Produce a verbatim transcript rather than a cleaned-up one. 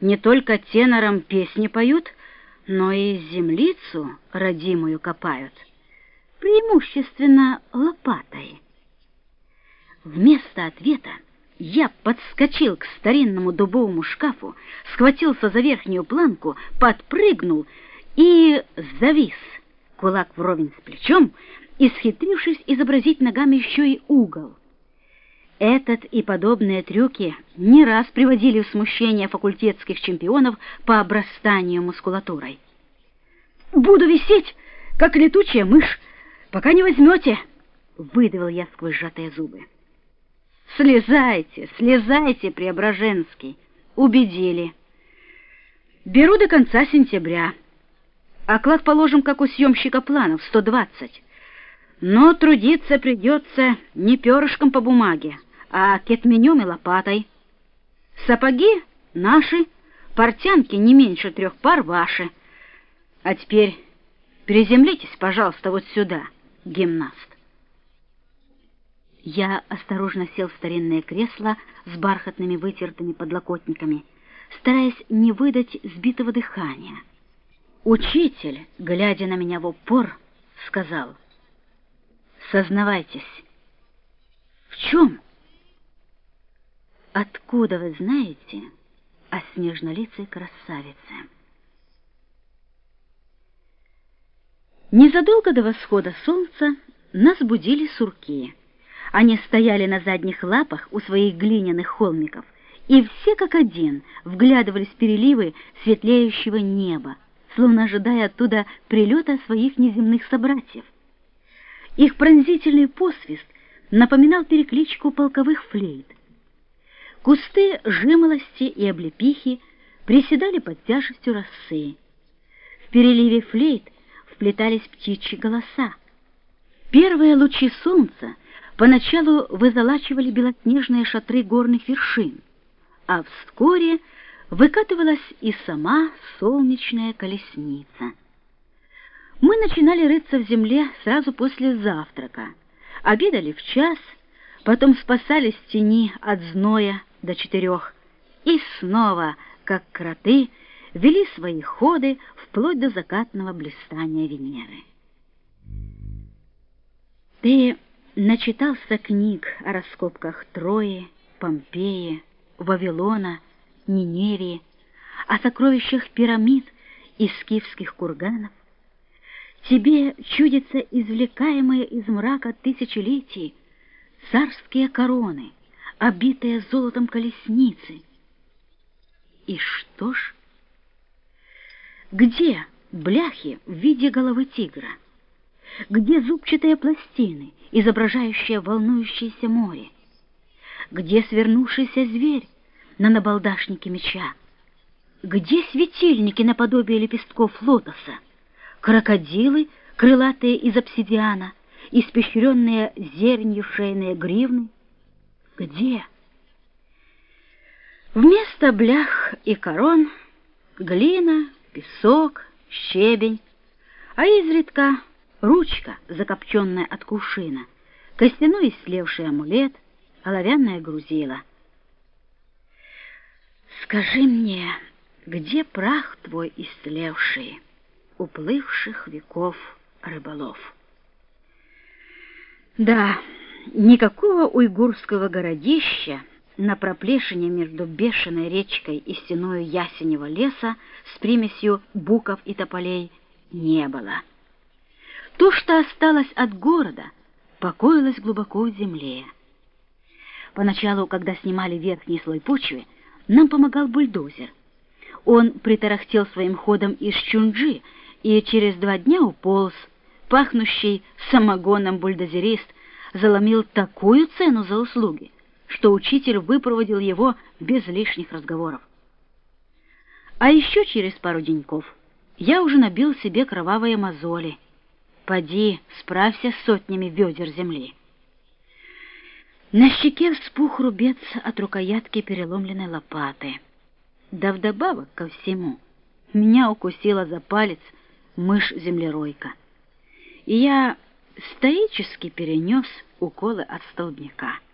не только тенором песни поют, но и землицу родимую копают, преимущественно лопатой. Вместо ответа я подскочил к старинному дубовому шкафу, схватился за верхнюю планку, подпрыгнул и завис, кулак вровень с плечом, исхитрившись изобразить ногами еще и угол. Этот и подобные трюки не раз приводили в смущение факультетских чемпионов по обрастанию мускулатурой. «Буду висеть, как летучая мышь, пока не возьмете!» — выдавил я сквозь сжатые зубы. «Слезайте, слезайте, Преображенский!» — убедили. «Беру до конца сентября. Оклад положим, как у съемщика планов, сто двадцать. Но трудиться придется не перышком по бумаге, а кетменем и лопатой. Сапоги наши, портянки не меньше трех пар ваши. А теперь приземлитесь, пожалуйста, вот сюда, гимнаст». Я осторожно сел в старинное кресло с бархатными вытертыми подлокотниками, стараясь не выдать сбитого дыхания. Учитель, глядя на меня в упор, сказал: «Сознавайтесь». «В чем?» «Откуда вы знаете о снежнолицей красавице?» Незадолго до восхода солнца нас будили сурки. Они стояли на задних лапах у своих глиняных холмиков, и все как один вглядывались в переливы светлеющего неба, словно ожидая оттуда прилета своих неземных собратьев. Их пронзительный посвист напоминал перекличку полковых флейт. Кусты жимолости и облепихи приседали под тяжестью росы. В переливе флейт вплетались птичьи голоса. Первые лучи солнца поначалу вызолачивали белоснежные шатры горных вершин, а вскоре выкатывалась и сама солнечная колесница. Мы начинали рыться в земле сразу после завтрака, обедали в час, потом спасались в тени от зноя до четырех и снова, как кроты, вели свои ходы вплоть до закатного блистания Венеры. Ты начитался книг о раскопках Трои, Помпеи, Вавилона, Ниневии, о сокровищах пирамид и скифских курганов. Тебе чудятся извлекаемые из мрака тысячелетий царские короны, обитые золотом колесницы. И что ж? Где бляхи в виде головы тигра? Где зубчатые пластины, изображающие волнующееся море? Где свернувшийся зверь на набалдашнике меча? Где светильники наподобие лепестков лотоса? Крокодилы, крылатые из обсидиана, испещренные зеленью шейные гривны? Где? Вместо блях и корон глина, песок, щебень, а изредка ручка, закопченная от кувшина, костяной истлевший амулет, оловянное грузило. Скажи мне, где прах твой истлевший, уплывших веков рыболов? Да, никакого уйгурского городища на проплешине между бешеной речкой и стеною ясеневого леса с примесью буков и тополей не было. То, что осталось от города, покоилось глубоко в земле. Поначалу, когда снимали верхний слой почвы, нам помогал бульдозер. Он притарахтел своим ходом из Чунджи, и через два дня уполз. Пахнущий самогоном бульдозерист заломил такую цену за услуги, что учитель выпроводил его без лишних разговоров. А еще через пару деньков я уже набил себе кровавые мозоли. Поди, справься с сотнями ведер земли. На щеке вспух рубец от рукоятки переломленной лопаты. Да вдобавок ко всему меня укусила за палец мышь-землеройка, и я стоически перенес уколы от столбняка.